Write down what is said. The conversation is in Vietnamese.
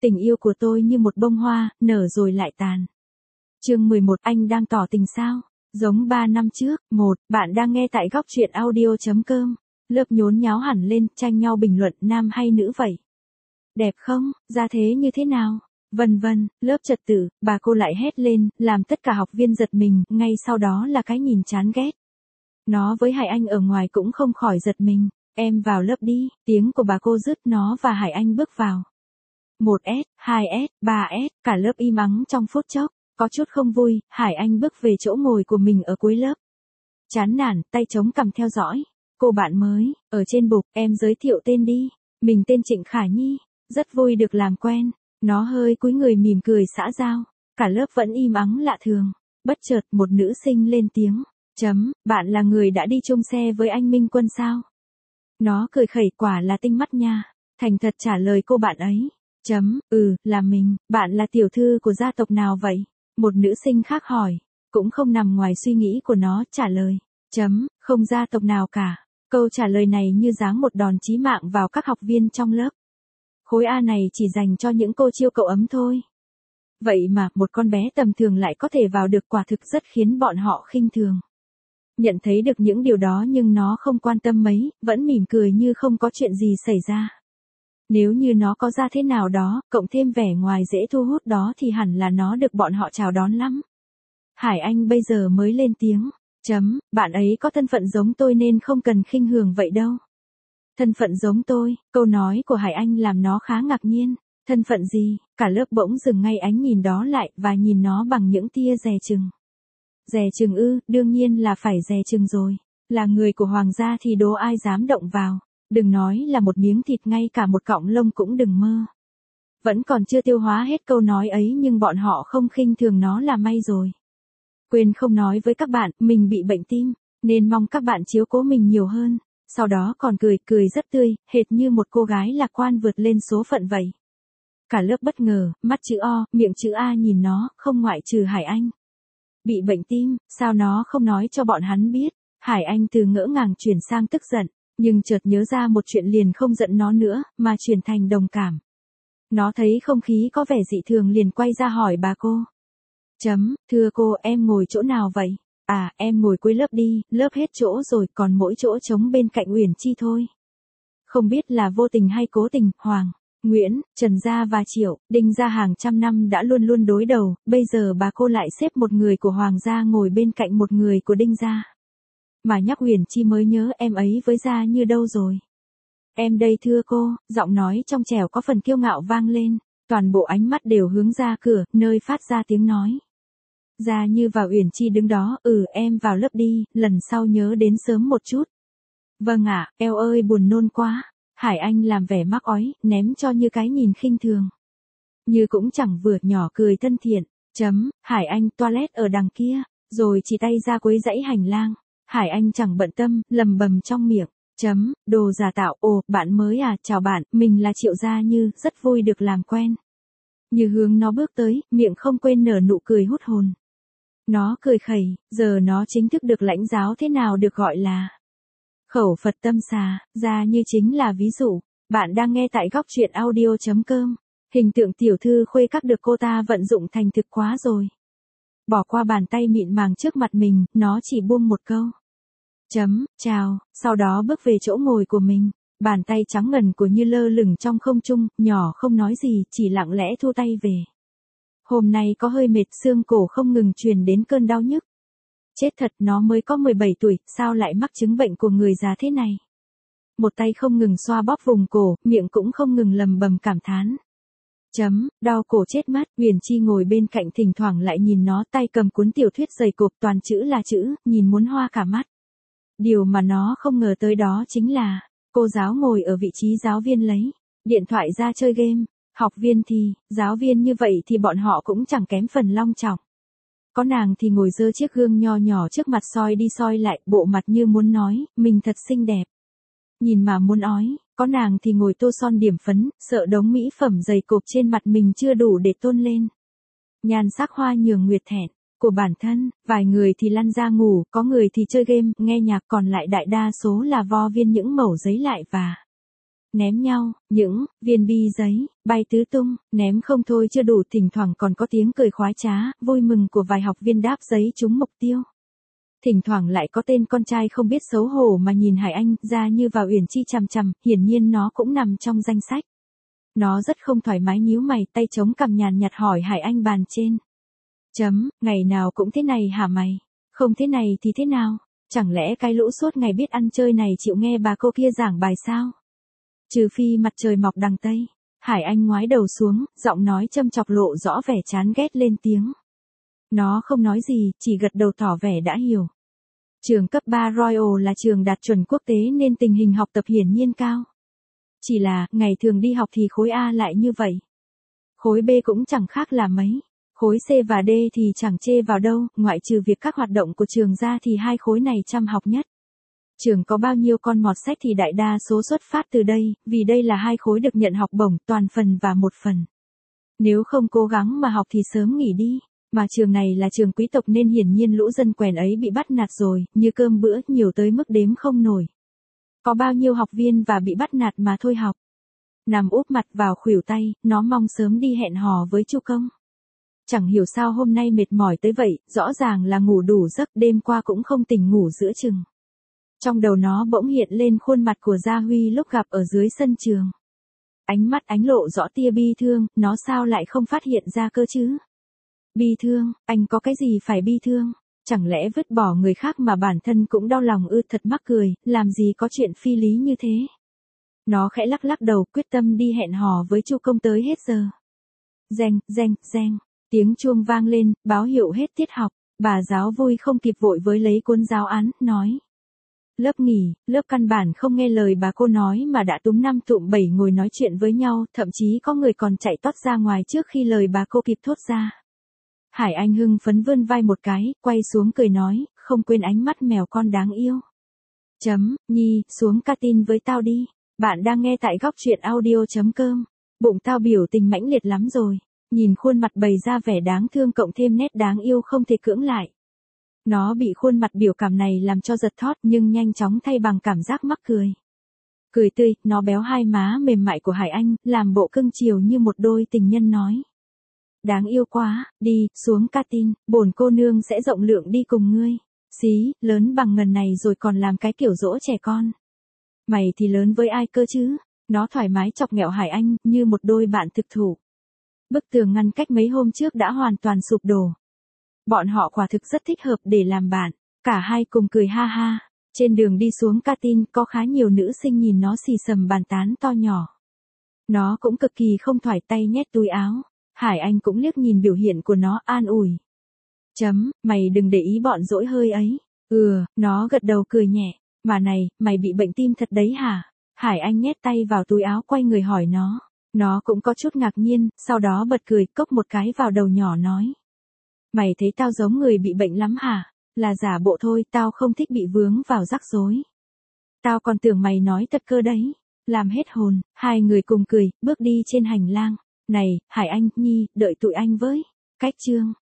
Tình yêu của tôi như một bông hoa, nở rồi lại tàn. Chương 11, anh đang tỏ tình sao? Giống 3 năm trước. Bạn đang nghe tại góc truyện audio.com. Lớp nhốn nháo hẳn lên, tranh nhau bình luận nam hay nữ vậy? Đẹp không? Ra thế như thế nào? Vân vân, lớp trật tự, bà cô lại hét lên, làm tất cả học viên giật mình, ngay sau đó là cái nhìn chán ghét. Nó với Hải Anh ở ngoài cũng không khỏi giật mình. Em vào lớp đi, tiếng của bà cô dứt nó và Hải Anh bước vào. 1S, 2S, 3S, cả lớp im ắng trong phút chốc. Có chút không vui, Hải Anh bước về chỗ ngồi của mình ở cuối lớp. Chán nản, tay chống cằm theo dõi. Cô bạn mới, ở trên bục, em giới thiệu tên đi. Mình tên Trịnh Khả Nhi, rất vui được làm quen. Nó hơi cúi người mỉm cười xã giao. Cả lớp vẫn im ắng lạ thường. Bất chợt một nữ sinh lên tiếng. Bạn là người đã đi chung xe với anh Minh Quân sao? Nó cười khẩy, quả là tinh mắt nha. Thành thật trả lời cô bạn ấy. Là mình, bạn là tiểu thư của gia tộc nào vậy? Một nữ sinh khác hỏi. Cũng không nằm ngoài suy nghĩ của nó, trả lời. Không gia tộc nào cả. Câu trả lời này như giáng một đòn chí mạng vào các học viên trong lớp. Khối A này chỉ dành cho những cô chiêu cậu ấm thôi. Vậy mà, một con bé tầm thường lại có thể vào được, quả thực rất khiến bọn họ khinh thường. Nhận thấy được những điều đó nhưng nó không quan tâm mấy, vẫn mỉm cười như không có chuyện gì xảy ra. Nếu như nó có ra thế nào đó, cộng thêm vẻ ngoài dễ thu hút đó thì hẳn là nó được bọn họ chào đón lắm. Hải Anh bây giờ mới lên tiếng. Bạn ấy có thân phận giống tôi nên không cần khinh thường vậy đâu. Thân phận giống tôi, câu nói của Hải Anh làm nó khá ngạc nhiên. Thân phận gì? Cả lớp bỗng dừng ngay ánh nhìn đó lại và nhìn nó bằng những tia dè chừng. Dè chừng ư? Đương nhiên là phải dè chừng rồi. Là người của hoàng gia thì đố ai dám động vào. Đừng nói là một miếng thịt, ngay cả một cọng lông cũng đừng mơ. Vẫn còn chưa tiêu hóa hết câu nói ấy nhưng bọn họ không khinh thường nó là may rồi. Quên không nói với các bạn, mình bị bệnh tim, nên mong các bạn chiếu cố mình nhiều hơn. Sau đó còn cười rất tươi, hệt như một cô gái lạc quan vượt lên số phận vậy. Cả lớp bất ngờ, mắt chữ O, miệng chữ A nhìn nó, không ngoại trừ Hải Anh. Bị bệnh tim, sao nó không nói cho bọn hắn biết? Hải Anh từ ngỡ ngàng chuyển sang tức giận, nhưng chợt nhớ ra một chuyện liền không giận nó nữa, mà chuyển thành đồng cảm. Nó thấy không khí có vẻ dị thường liền quay ra hỏi bà cô. Thưa cô, em ngồi chỗ nào vậy? À, em ngồi cuối lớp đi, lớp hết chỗ rồi, còn mỗi chỗ trống bên cạnh Uyển Chi thôi. Không biết là vô tình hay cố tình, Hoàng, Nguyễn, Trần Gia và Triệu, Đinh Gia hàng trăm năm đã luôn luôn đối đầu, bây giờ bà cô lại xếp một người của Hoàng gia ngồi bên cạnh một người của Đinh Gia. Mà nhắc Uyển Chi mới nhớ em ấy với Gia Như đâu rồi? Em đây thưa cô, giọng nói trong trẻo có phần kiêu ngạo vang lên, toàn bộ ánh mắt đều hướng ra cửa, nơi phát ra tiếng nói. Gia Như và Uyển Chi đứng đó, em vào lớp đi, lần sau nhớ đến sớm một chút. Vâng ạ, eo ơi buồn nôn quá. Hải Anh làm vẻ mắc ói, ném cho Như cái nhìn khinh thường. Như cũng chẳng vừa, nhỏ cười thân thiện. Hải Anh, toilet ở đằng kia, rồi chỉ tay ra cuối dãy hành lang. Hải Anh chẳng bận tâm, lầm bầm trong miệng. Đồ giả tạo, bạn mới à, chào bạn, mình là Triệu Gia Như, rất vui được làm quen. Như hướng nó bước tới, miệng không quên nở nụ cười hút hồn. Nó cười khẩy, giờ nó chính thức được lãnh giáo thế nào được gọi là khẩu Phật tâm xà. Gia Như chính là ví dụ. Bạn đang nghe tại góc truyện audio.com. Hình tượng tiểu thư khuê các được cô ta vận dụng thành thực quá rồi. Bỏ qua bàn tay mịn màng trước mặt mình, nó chỉ buông một câu. Chào, sau đó bước về chỗ ngồi của mình. Bàn tay trắng ngần của Như lơ lửng trong không trung, nhỏ không nói gì, chỉ lặng lẽ thu tay về. Hôm nay có hơi mệt, xương cổ không ngừng truyền đến cơn đau nhức. Chết thật, nó mới có 17 tuổi, sao lại mắc chứng bệnh của người già thế này? Một tay không ngừng xoa bóp vùng cổ, miệng cũng không ngừng lầm bầm cảm thán. Đau cổ chết mất. Uyển Chi ngồi bên cạnh thỉnh thoảng lại nhìn nó, tay cầm cuốn tiểu thuyết dày cộp toàn chữ là chữ, nhìn muốn hoa cả mắt. Điều mà nó không ngờ tới đó chính là, cô giáo ngồi ở vị trí giáo viên lấy điện thoại ra chơi game, học viên thì, giáo viên như vậy thì bọn họ cũng chẳng kém phần long trọng. Có nàng thì ngồi giơ chiếc gương nho nhỏ trước mặt soi đi soi lại, bộ mặt như muốn nói, mình thật xinh đẹp. Nhìn mà muốn ói, có nàng thì ngồi tô son điểm phấn, sợ đống mỹ phẩm dày cộp trên mặt mình chưa đủ để tôn lên. Nhan sắc hoa nhường nguyệt thẹn của bản thân, vài người thì lăn ra ngủ, có người thì chơi game, nghe nhạc, còn lại đại đa số là vo viên những mẩu giấy lại và ném nhau, những viên bi giấy, bay tứ tung, ném không thôi chưa đủ, thỉnh thoảng còn có tiếng cười khoái trá, vui mừng của vài học viên đáp giấy trúng mục tiêu. Thỉnh thoảng lại có tên con trai không biết xấu hổ mà nhìn Hải Anh ra như vào Uyển Chi chằm chằm, hiển nhiên nó cũng nằm trong danh sách. Nó rất không thoải mái nhíu mày, tay chống cằm nhàn nhạt hỏi Hải Anh bàn trên. Ngày nào cũng thế này hả mày? Không thế này thì thế nào? Chẳng lẽ cái lũ suốt ngày biết ăn chơi này chịu nghe bà cô kia giảng bài sao? Trừ phi mặt trời mọc đằng Tây. Hải Anh ngoái đầu xuống, giọng nói châm chọc lộ rõ vẻ chán ghét lên tiếng. Nó không nói gì, chỉ gật đầu tỏ vẻ đã hiểu. Trường cấp 3 Royal là trường đạt chuẩn quốc tế nên tình hình học tập hiển nhiên cao. Chỉ là, ngày thường đi học thì khối A lại như vậy. Khối B cũng chẳng khác là mấy. Khối C và D thì chẳng chê vào đâu, ngoại trừ việc các hoạt động của trường ra thì hai khối này chăm học nhất. Trường có bao nhiêu con mọt sách thì đại đa số xuất phát từ đây, vì đây là hai khối được nhận học bổng toàn phần và một phần. Nếu không cố gắng mà học thì sớm nghỉ đi, mà trường này là trường quý tộc nên hiển nhiên lũ dân quèn ấy bị bắt nạt rồi, như cơm bữa nhiều tới mức đếm không nổi. Có bao nhiêu học viên và bị bắt nạt mà thôi học. Nằm úp mặt vào khuỷu tay, nó mong sớm đi hẹn hò với Chu Công. Chẳng hiểu sao hôm nay mệt mỏi tới vậy, rõ ràng là ngủ đủ giấc, đêm qua cũng không tỉnh ngủ giữa chừng. Trong đầu nó bỗng hiện lên khuôn mặt của Gia Huy lúc gặp ở dưới sân trường. Ánh mắt ánh lộ rõ tia bi thương, nó sao lại không phát hiện ra cơ chứ? Bi thương, anh có cái gì phải bi thương? Chẳng lẽ vứt bỏ người khác mà bản thân cũng đau lòng ư? Thật mắc cười, làm gì có chuyện phi lý như thế? Nó khẽ lắc lắc đầu, quyết tâm đi hẹn hò với Chu Công tới hết giờ. Reng, reng, reng, tiếng chuông vang lên, báo hiệu hết tiết học. Bà giáo vui không kịp vội với lấy cuốn giáo án, nói. Lớp nghỉ, lớp căn bản không nghe lời bà cô nói mà đã túm 5 tụm 7 ngồi nói chuyện với nhau, thậm chí có người còn chạy tót ra ngoài trước khi lời bà cô kịp thốt ra. Hải Anh hưng phấn vươn vai một cái, quay xuống cười nói, không quên ánh mắt mèo con đáng yêu. Nhi, xuống canteen với tao đi. Bạn đang nghe tại góc truyện audio.com. Bụng tao biểu tình mãnh liệt lắm rồi. Nhìn khuôn mặt bày ra vẻ đáng thương cộng thêm nét đáng yêu không thể cưỡng lại. Nó bị khuôn mặt biểu cảm này làm cho giật thót nhưng nhanh chóng thay bằng cảm giác mắc cười. Cười tươi, nó béo hai má mềm mại của Hải Anh, làm bộ cưng chiều như một đôi tình nhân nói. Đáng yêu quá, đi, xuống canteen, bổn cô nương sẽ rộng lượng đi cùng ngươi. Xí, lớn bằng ngần này rồi còn làm cái kiểu dỗ trẻ con. Mày thì lớn với ai cơ chứ? Nó thoải mái chọc ghẹo Hải Anh như một đôi bạn thực thụ. Bức tường ngăn cách mấy hôm trước đã hoàn toàn sụp đổ. Bọn họ quả thực rất thích hợp để làm bạn. Cả hai cùng cười ha ha. Trên đường đi xuống canteen có khá nhiều nữ sinh nhìn nó xì xầm bàn tán to nhỏ. Nó cũng cực kỳ không thoải tay nhét túi áo. Hải Anh cũng liếc nhìn biểu hiện của nó an ủi. Mày đừng để ý bọn dỗi hơi ấy. Nó gật đầu cười nhẹ. Mà này, mày bị bệnh tim thật đấy hả? Hải Anh nhét tay vào túi áo quay người hỏi nó. Nó cũng có chút ngạc nhiên, sau đó bật cười cốc một cái vào đầu nhỏ nói. Mày thấy tao giống người bị bệnh lắm hả? Là giả bộ thôi, tao không thích bị vướng vào rắc rối. Tao còn tưởng mày nói thật cơ đấy. Làm hết hồn, hai người cùng cười, bước đi trên hành lang. Này, Hải Anh, Nhi, đợi tụi anh với. Cách chương.